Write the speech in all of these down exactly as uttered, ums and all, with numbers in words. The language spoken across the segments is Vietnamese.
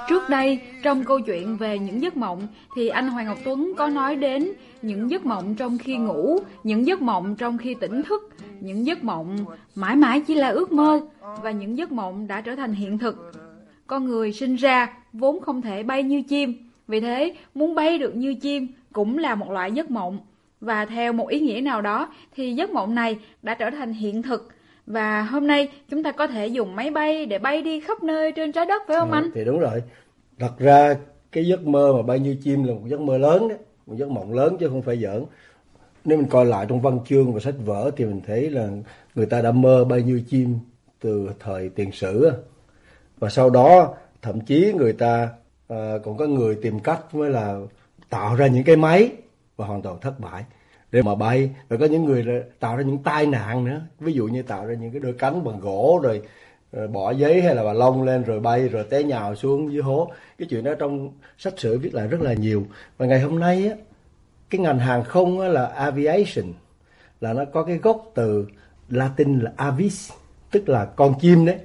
Trước đây, trong câu chuyện về những giấc mộng thì anh Hoàng Ngọc Tuấn có nói đến những giấc mộng trong khi ngủ, những giấc mộng trong khi tỉnh thức, những giấc mộng mãi mãi chỉ là ước mơ và những giấc mộng đã trở thành hiện thực. Con người sinh ra vốn không thể bay như chim, vì thế muốn bay được như chim cũng là một loại giấc mộng. Và theo một ý nghĩa nào đó thì giấc mộng này đã trở thành hiện thực. Và hôm nay chúng ta có thể dùng máy bay để bay đi khắp nơi trên trái đất, phải không anh? À, thì đúng rồi. Thật ra cái giấc mơ mà bay như chim là một giấc mơ lớn đấy, một giấc mộng lớn chứ không phải giỡn. Nếu mình coi lại trong văn chương và sách vở thì mình thấy là người ta đã mơ bay như chim từ thời tiền sử. Và sau đó thậm chí người ta à, còn có người tìm cách mới là tạo ra những cái máy và hoàn toàn thất bại để mà bay. Rồi có những người tạo ra những tai nạn nữa, ví dụ như tạo ra những cái đôi cánh bằng gỗ rồi, rồi bỏ giấy hay là bà lông lên rồi bay rồi té nhào xuống dưới hố. Cái chuyện đó trong sách sử viết lại rất là nhiều. Và ngày hôm nay á, cái ngành hàng không á, là aviation, là nó có cái gốc từ Latin là avis, tức là con chim đấy.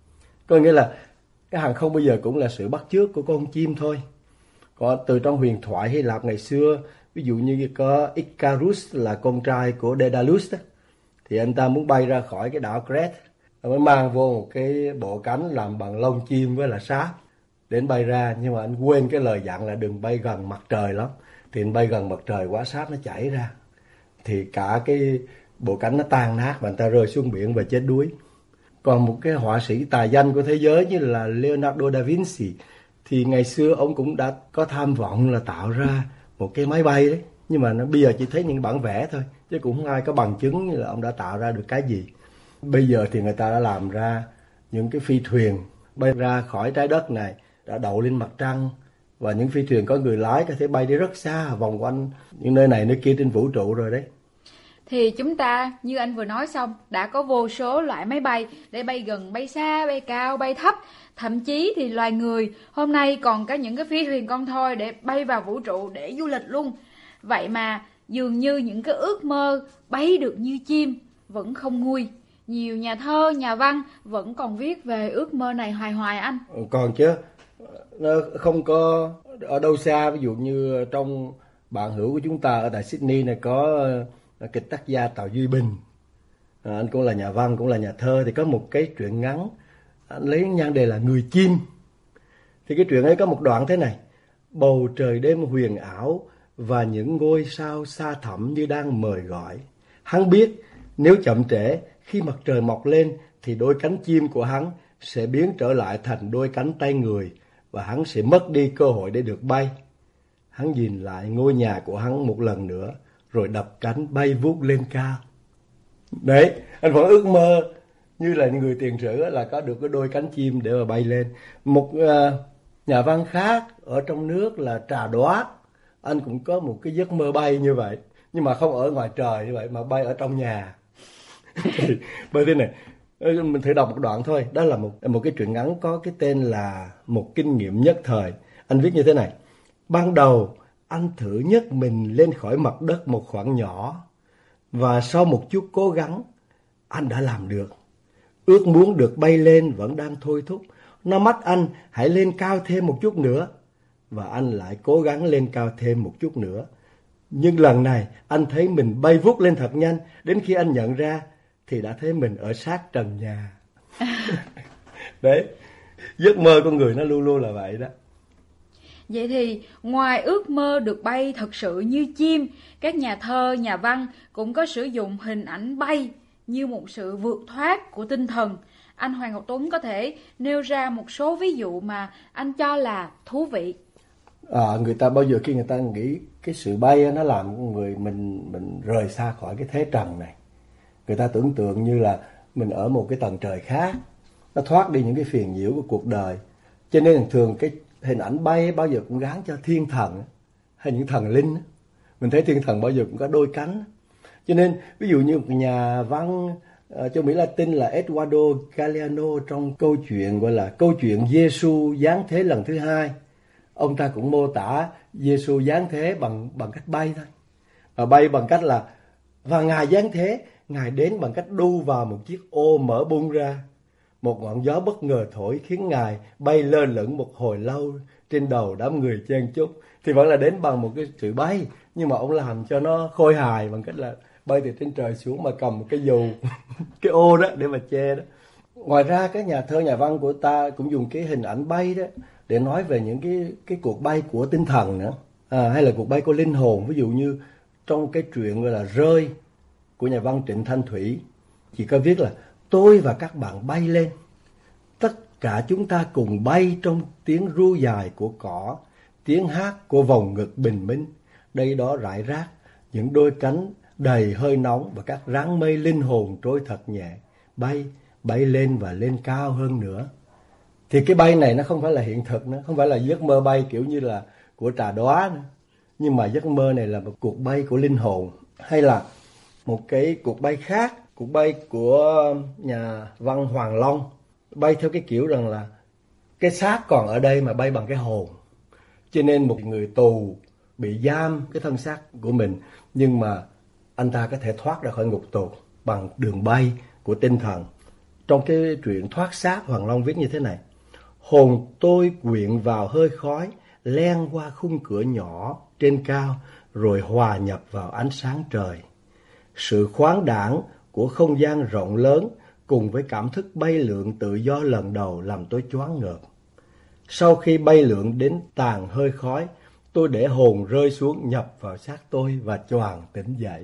Có nghĩa là cái hàng không bây giờ cũng là sự bắt chước của con chim thôi. Còn từ trong huyền thoại Hy Lạp ngày xưa, ví dụ như có Icarus là con trai của Daedalus đó, thì anh ta muốn bay ra khỏi cái đảo Crete, anh mới mang vô một cái bộ cánh làm bằng lông chim với là sáp để anh bay ra. Nhưng mà anh quên cái lời dặn là đừng bay gần mặt trời lắm, thì anh bay gần mặt trời quá sáp nó chảy ra, thì cả cái bộ cánh nó tan nát và anh ta rơi xuống biển và chết đuối. Còn một cái họa sĩ tài danh của thế giới như là Leonardo da Vinci, thì ngày xưa ông cũng đã có tham vọng là tạo ra một cái máy bay đấy, nhưng mà nó bây giờ chỉ thấy những bản vẽ thôi, chứ cũng không ai có bằng chứng như là ông đã tạo ra được cái gì. Bây giờ thì người ta đã làm ra những cái phi thuyền bay ra khỏi trái đất này, đã đậu lên mặt trăng, và những phi thuyền có người lái có thể bay đi rất xa, vòng quanh những nơi này nơi kia trên vũ trụ rồi đấy. Thì chúng ta, như anh vừa nói xong, đã có vô số loại máy bay để bay gần, bay xa, bay cao, bay thấp. Thậm chí thì loài người hôm nay còn có những cái phi thuyền con thoi để bay vào vũ trụ để du lịch luôn. Vậy mà dường như những cái ước mơ bay được như chim vẫn không nguôi. Nhiều nhà thơ, nhà văn vẫn còn viết về ước mơ này hoài hoài anh. Còn chứ, nó không có ở đâu xa. Ví dụ như trong bạn hữu của chúng ta ở tại Sydney này có kịch tác gia Tào Duy Bình, à, anh cũng là nhà văn, cũng là nhà thơ, thì có một cái truyện ngắn, anh lấy nhan đề là Người Chim. Thì cái truyện ấy có một đoạn thế này: bầu trời đêm huyền ảo và những ngôi sao xa thẳm như đang mời gọi. Hắn biết nếu chậm trễ, khi mặt trời mọc lên thì đôi cánh chim của hắn sẽ biến trở lại thành đôi cánh tay người, và hắn sẽ mất đi cơ hội để được bay. Hắn nhìn lại ngôi nhà của hắn một lần nữa, rồi đập cánh bay vút lên cao. Đấy, anh vẫn ước mơ như là những người tiền sử là có được cái đôi cánh chim để mà bay lên. Một uh, nhà văn khác ở trong nước là Trà Đoát, anh cũng có một cái giấc mơ bay như vậy, nhưng mà không ở ngoài trời như vậy mà bay ở trong nhà. Bởi thế này, mình thử đọc một đoạn thôi. Đó là một một cái truyện ngắn có cái tên là Một kinh nghiệm nhất thời. Anh viết như thế này: ban đầu anh thử nhấc mình lên khỏi mặt đất một khoảng nhỏ, và sau một chút cố gắng, anh đã làm được. Ước muốn được bay lên vẫn đang thôi thúc. Nó mách anh hãy lên cao thêm một chút nữa, và anh lại cố gắng lên cao thêm một chút nữa. Nhưng lần này anh thấy mình bay vút lên thật nhanh, đến khi anh nhận ra thì đã thấy mình ở sát trần nhà. Đấy, giấc mơ con người nó luôn luôn là vậy đó. Vậy thì ngoài ước mơ được bay thật sự như chim, các nhà thơ, nhà văn cũng có sử dụng hình ảnh bay như một sự vượt thoát của tinh thần. Anh Hoàng Ngọc Tuấn có thể nêu ra một số ví dụ mà anh cho là thú vị. À, người ta bao giờ khi người ta nghĩ cái sự bay nó làm con người mình mình rời xa khỏi cái thế trần này. Người ta tưởng tượng như là mình ở một cái tầng trời khác, nó thoát đi những cái phiền nhiễu của cuộc đời. Cho nên thường cái hình ảnh bay bao giờ cũng gán cho thiên thần hay những thần linh. Mình thấy thiên thần bao giờ cũng có đôi cánh. Cho nên ví dụ như một nhà văn uh, châu Mỹ Latin là Eduardo Galeano, trong câu chuyện gọi là câu chuyện Giêsu giáng thế lần thứ hai, ông ta cũng mô tả Giêsu giáng thế bằng bằng cách bay thôi. Và bay bằng cách là, và Ngài giáng thế, Ngài đến bằng cách đu vào một chiếc ô mở bung ra, Một ngọn gió bất ngờ thổi khiến Ngài bay lơ lửng một hồi lâu trên đầu đám người chen chúc. Thì vẫn là đến bằng một cái sự bay, nhưng mà ông làm cho nó khôi hài bằng cách là bay từ trên trời xuống mà cầm một cái dù, cái ô đó để mà che đó. Ngoài ra các nhà thơ nhà văn của ta cũng dùng cái hình ảnh bay đó để nói về những cái cái cuộc bay của tinh thần nữa, à, hay là cuộc bay của linh hồn. Ví dụ như trong cái truyện gọi là Rơi của nhà văn Trịnh Thanh Thủy, chỉ có viết là tôi và các bạn bay lên, tất cả chúng ta cùng bay trong tiếng ru dài của cỏ, tiếng hát của vòng ngực bình minh. Đây đó rải rác những đôi cánh đầy hơi nóng và các ráng mây linh hồn trôi thật nhẹ, bay bay lên và lên cao hơn nữa. Thì cái bay này nó không phải là hiện thực nữa, không phải là giấc mơ bay kiểu như là của Trà Đoá nữa, nhưng mà giấc mơ này là một cuộc bay của linh hồn. Hay là một cái cuộc bay khác, cuộc bay của nhà văn Hoàng Long, bay theo cái kiểu rằng là cái xác còn ở đây mà bay bằng cái hồn. Cho nên một người tù bị giam cái thân xác của mình, nhưng mà anh ta có thể thoát ra khỏi ngục tù bằng đường bay của tinh thần. Trong cái truyện Thoát xác, Hoàng Long viết như thế này: hồn tôi quyện vào hơi khói, len qua khung cửa nhỏ trên cao, rồi hòa nhập vào ánh sáng trời. Sự khoáng đãng của không gian rộng lớn cùng với cảm thức bay lượn tự do lần đầu làm tôi choáng ngợp. Sau khi bay lượn đến tàn hơi khói, tôi để hồn rơi xuống nhập vào xác tôi và choàng tỉnh dậy.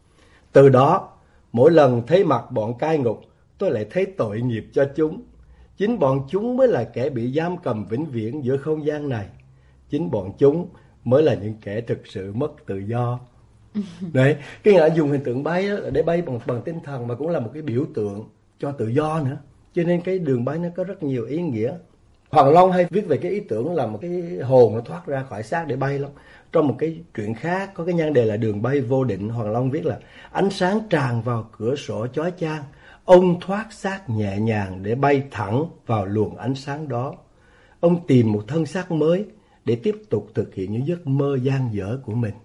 Từ đó, mỗi lần thấy mặt bọn cai ngục, tôi lại thấy tội nghiệp cho chúng. Chính bọn chúng mới là kẻ bị giam cầm vĩnh viễn giữa không gian này. Chính bọn chúng mới là những kẻ thực sự mất tự do. Đấy, cái nghĩa là dùng hình tượng bay đó, để bay bằng, bằng tinh thần, mà cũng là một cái biểu tượng cho tự do nữa. Cho nên cái đường bay nó có rất nhiều ý nghĩa. Hoàng Long hay viết về cái ý tưởng là một cái hồn nó thoát ra khỏi xác để bay lắm. Trong một cái truyện khác có cái nhan đề là Đường bay vô định, Hoàng Long viết là ánh sáng tràn vào cửa sổ chói chang, ông thoát xác nhẹ nhàng để bay thẳng vào luồng ánh sáng đó. Ông tìm một thân xác mới để tiếp tục thực hiện những giấc mơ dang dở của mình.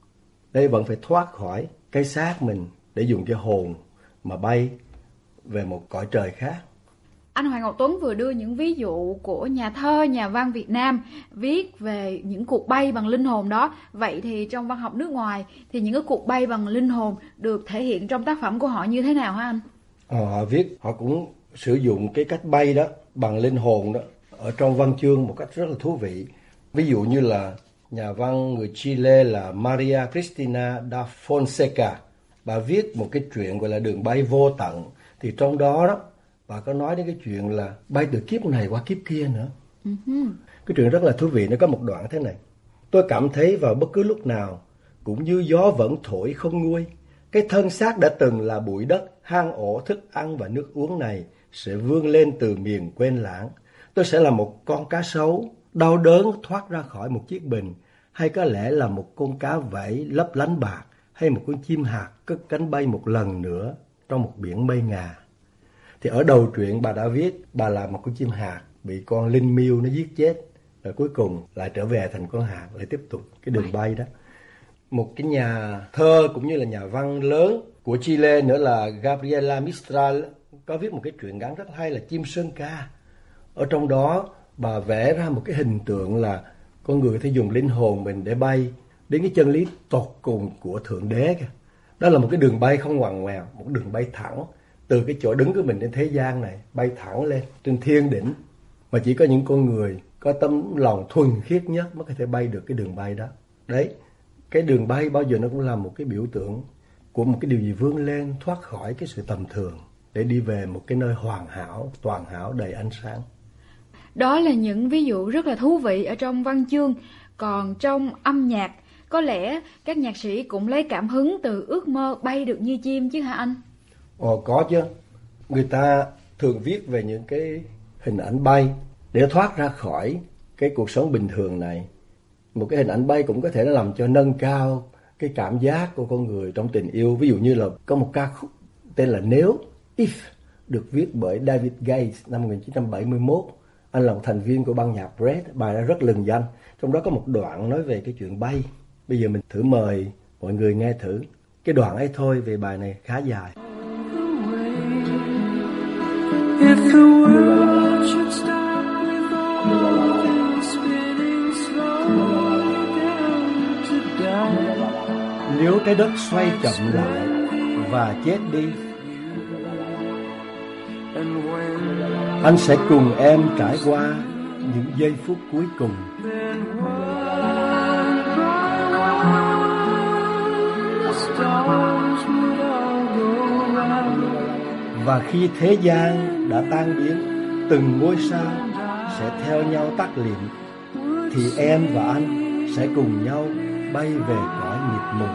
Đây vẫn phải thoát khỏi cái xác mình để dùng cái hồn mà bay về một cõi trời khác. Anh Hoàng Ngọc Tuấn vừa đưa những ví dụ của nhà thơ, nhà văn Việt Nam viết về những cuộc bay bằng linh hồn đó. Vậy thì trong văn học nước ngoài thì những cái cuộc bay bằng linh hồn được thể hiện trong tác phẩm của họ như thế nào hả anh? Ờ, họ viết, họ cũng sử dụng cái cách bay đó bằng linh hồn đó ở trong văn chương một cách rất là thú vị. Ví dụ như là nhà văn người Chile là Maria Cristina da Fonseca, bà viết một cái chuyện gọi là Đường bay vô tận. Thì trong đó đó bà có nói đến cái chuyện là bay từ kiếp này qua kiếp kia nữa. Uh-huh. Cái chuyện rất là thú vị. Nó có một đoạn thế này: tôi cảm thấy vào bất cứ lúc nào cũng như gió vẫn thổi không nguôi, cái thân xác đã từng là bụi đất, hang ổ thức ăn và nước uống này sẽ vươn lên từ miền quên lãng. Tôi sẽ là một con cá sấu đau đớn thoát ra khỏi một chiếc bình, hay có lẽ là một con cá vảy lấp lánh bạc, hay một con chim hạt cất cánh bay một lần nữa trong một biển mây ngà. Thì ở đầu truyện bà đã viết bà là một con chim hạt bị con linh miêu nó giết chết, rồi cuối cùng lại trở về thành con hạt để tiếp tục cái đường bay đó. Một cái nhà thơ cũng như là nhà văn lớn của Chile nữa là Gabriela Mistral có viết một cái truyện ngắn rất hay là Chim Sơn Ca. Ở trong đó bà vẽ ra một cái hình tượng là con người có thể dùng linh hồn mình để bay đến cái chân lý tột cùng của Thượng Đế kìa. Đó là một cái đường bay không ngoằn ngoèo, một đường bay thẳng từ cái chỗ đứng của mình trên thế gian này, bay thẳng lên trên thiên đỉnh, mà chỉ có những con người có tấm lòng thuần khiết nhất mới có thể bay được cái đường bay đó. Đấy, cái đường bay bao giờ nó cũng là một cái biểu tượng của một cái điều gì vươn lên, thoát khỏi cái sự tầm thường để đi về một cái nơi hoàn hảo, toàn hảo, đầy ánh sáng. Đó là những ví dụ rất là thú vị ở trong văn chương. Còn trong âm nhạc, có lẽ các nhạc sĩ cũng lấy cảm hứng từ ước mơ bay được như chim chứ hả anh? Ồ, có chứ. Người ta thường viết về những cái hình ảnh bay để thoát ra khỏi cái cuộc sống bình thường này. Một cái hình ảnh bay cũng có thể nó làm cho nâng cao cái cảm giác của con người trong tình yêu. Ví dụ như là có một ca khúc tên là Nếu, If, được viết bởi David Gates năm một nghìn chín trăm bảy mươi mốt. Anh là một thành viên của ban nhạc Red, bài đã rất lừng danh. Trong đó có một đoạn nói về cái chuyện bay. Bây giờ mình thử mời mọi người nghe thử cái đoạn ấy thôi, về bài này khá dài. If the world should stop with all things spinning slowly down to die. Nếu trái đất xoay chậm lại và chết đi, anh sẽ cùng em trải qua những giây phút cuối cùng. Và khi thế gian đã tan biến, từng ngôi sao sẽ theo nhau tắt liệm, thì em và anh sẽ cùng nhau bay về cõi mịt mùng.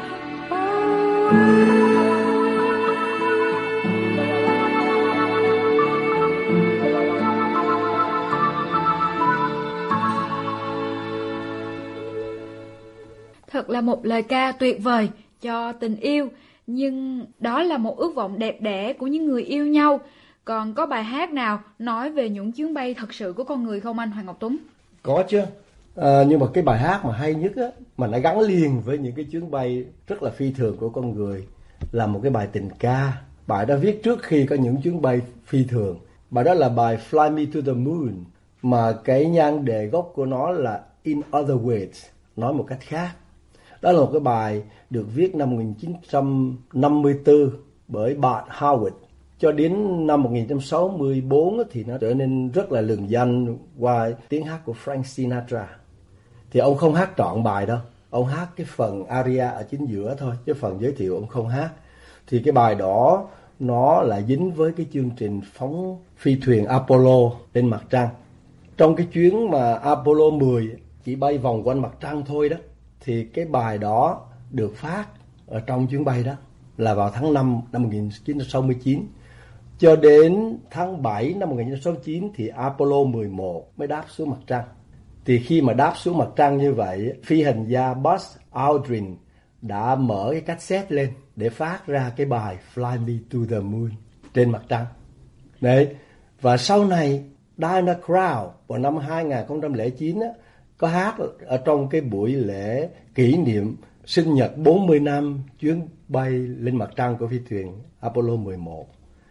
Thật là một lời ca tuyệt vời cho tình yêu, nhưng đó là một ước vọng đẹp đẽ của những người yêu nhau. Còn có bài hát nào nói về những chuyến bay thật sự của con người không anh Hoàng Ngọc Tuấn? Có chứ, à, nhưng mà cái bài hát mà hay nhất á, mà nó gắn liền với những cái chuyến bay rất là phi thường của con người là một cái bài tình ca. Bài đó viết trước khi có những chuyến bay phi thường. Bài đó là bài Fly Me to the Moon, mà cái nhan đề gốc của nó là In Other Words, nói một cách khác. Đó là một cái bài được viết năm một nghìn chín trăm năm mươi tư bởi Bart Howard. Cho đến năm một nghìn chín trăm sáu mươi tư thì nó trở nên rất là lừng danh qua tiếng hát của Frank Sinatra. Thì ông không hát trọn bài đâu, ông hát cái phần aria ở chính giữa thôi, chứ phần giới thiệu ông không hát. Thì cái bài đó nó là dính với cái chương trình phóng phi thuyền Apollo lên mặt trăng. Trong cái chuyến mà Apollo mười chỉ bay vòng quanh mặt trăng thôi đó, thì cái bài đó được phát ở trong chuyến bay đó là vào tháng năm năm một nghìn chín trăm sáu mươi chín. Cho đến tháng bảy năm một nghìn chín trăm sáu mươi chín thì Apollo mười một mới đáp xuống mặt trăng. Thì khi mà đáp xuống mặt trăng như vậy, phi hành gia Buzz Aldrin đã mở cái cassette lên để phát ra cái bài Fly Me to the Moon trên mặt trăng. Đấy. Và sau này Diana Krall vào năm hai nghìn không trăm lẻ chín á, có hát ở trong cái buổi lễ kỷ niệm sinh nhật bốn mươi năm chuyến bay lên mặt trăng của phi thuyền Apollo mười một.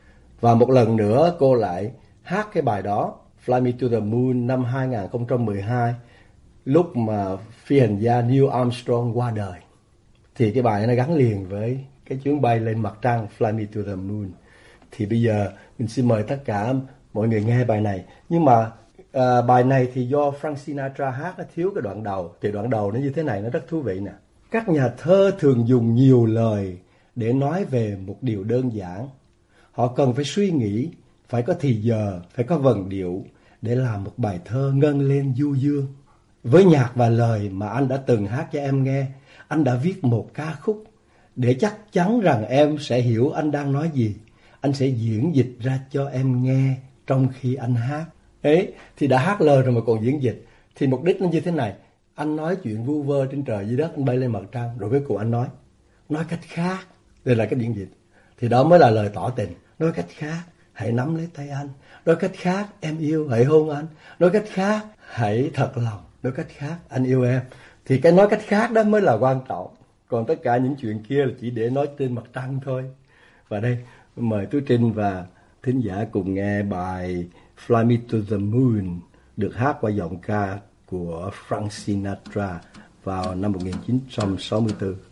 Và một lần nữa cô lại hát cái bài đó Fly Me to the Moon năm hai nghìn không trăm mười hai, lúc mà phi hành gia Neil Armstrong qua đời. Thì cái bài nó gắn liền với cái chuyến bay lên mặt trăng Fly Me to the Moon. Thì bây giờ mình xin mời tất cả mọi người nghe bài này. Nhưng mà à, bài này thì do Frank Sinatra hát, nó thiếu cái đoạn đầu. Thì đoạn đầu nó như thế này, nó rất thú vị nè. Các nhà thơ thường dùng nhiều lời để nói về một điều đơn giản. Họ cần phải suy nghĩ, phải có thì giờ, phải có vần điệu để làm một bài thơ ngân lên du dương. Với nhạc và lời mà anh đã từng hát cho em nghe, anh đã viết một ca khúc để chắc chắn rằng em sẽ hiểu anh đang nói gì. Anh sẽ diễn dịch ra cho em nghe trong khi anh hát. Ấy, thì đã hát lời rồi mà còn diễn dịch. Thì mục đích nó như thế này. Anh nói chuyện vu vơ trên trời dưới đất, anh bay lên mặt trăng, rồi cuối cùng anh nói. Nói cách khác, đây là cái diễn dịch. Thì đó mới là lời tỏ tình. Nói cách khác, hãy nắm lấy tay anh. Nói cách khác, em yêu, hãy hôn anh. Nói cách khác, hãy thật lòng. Nói cách khác, anh yêu em. Thì cái nói cách khác đó mới là quan trọng. Còn tất cả những chuyện kia là chỉ để nói trên mặt trăng thôi. Và đây, mời Tú Trinh và thính giả cùng nghe bài Fly Me to the Moon được hát qua giọng ca của Frank Sinatra vào năm một nghìn chín trăm sáu mươi tư.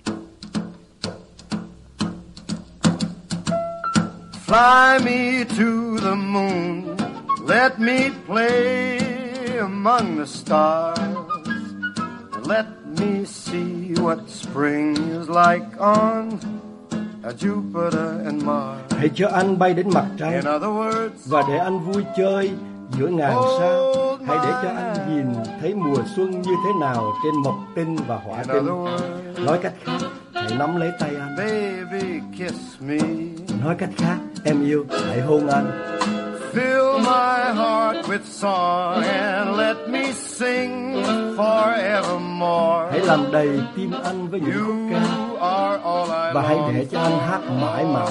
Fly me to the moon, let me play among the stars, let me see what spring is like on Jupiter and Mars. Hãy cho anh bay đến mặt trăng, In other words, và để anh vui chơi giữa ngàn sao. Hãy để cho anh nhìn thấy mùa xuân như thế nào trên mộc tinh và hỏa tinh. Nói cách khác, hãy nắm lấy tay anh. Baby, kiss me. Nói cách khác, em yêu, hãy hôn anh. Fill my heart with song and let me sing forevermore. Hãy làm đầy tim anh với những khúc ca, và hãy để cho anh hát mãi mãi.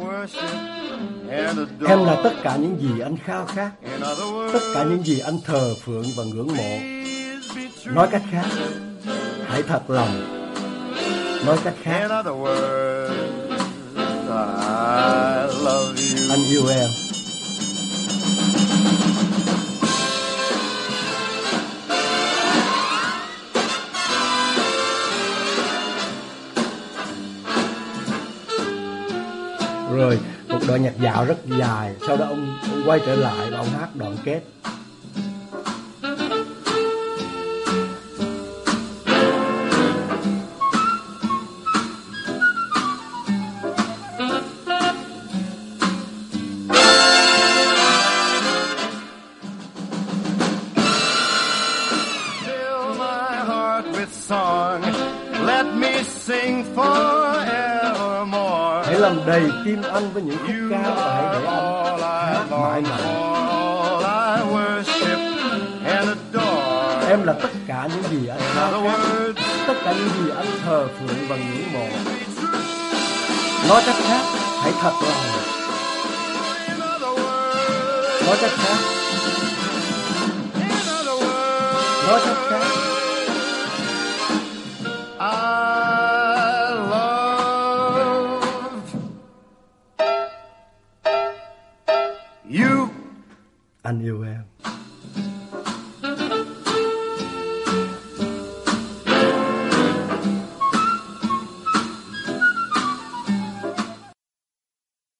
Em là tất cả những gì anh khao khát, tất cả những gì anh thờ phượng và ngưỡng mộ. Nói cách khác, hãy thật lòng. Nói cách khác, I love you. anh yêu em. Rồi một đoạn nhạc dạo rất dài, sau đó ông, ông quay trở lại và ông hát đoạn kết. Fill my heart with song, let me sing forevermore. Hãy làm đầy tim anh với những khúc You ca và hãy để are anh all I hát mãi long mãi. for, all I worship and adore. Em là tất cả những gì anh In khao other khát, words, tất cả những gì anh thờ phượng và ngưỡng mộ. Nói cách khác, hãy thật lòng. in other words, Nói cách khác, in other words, nói cách khác. I love you. Anh yêu em.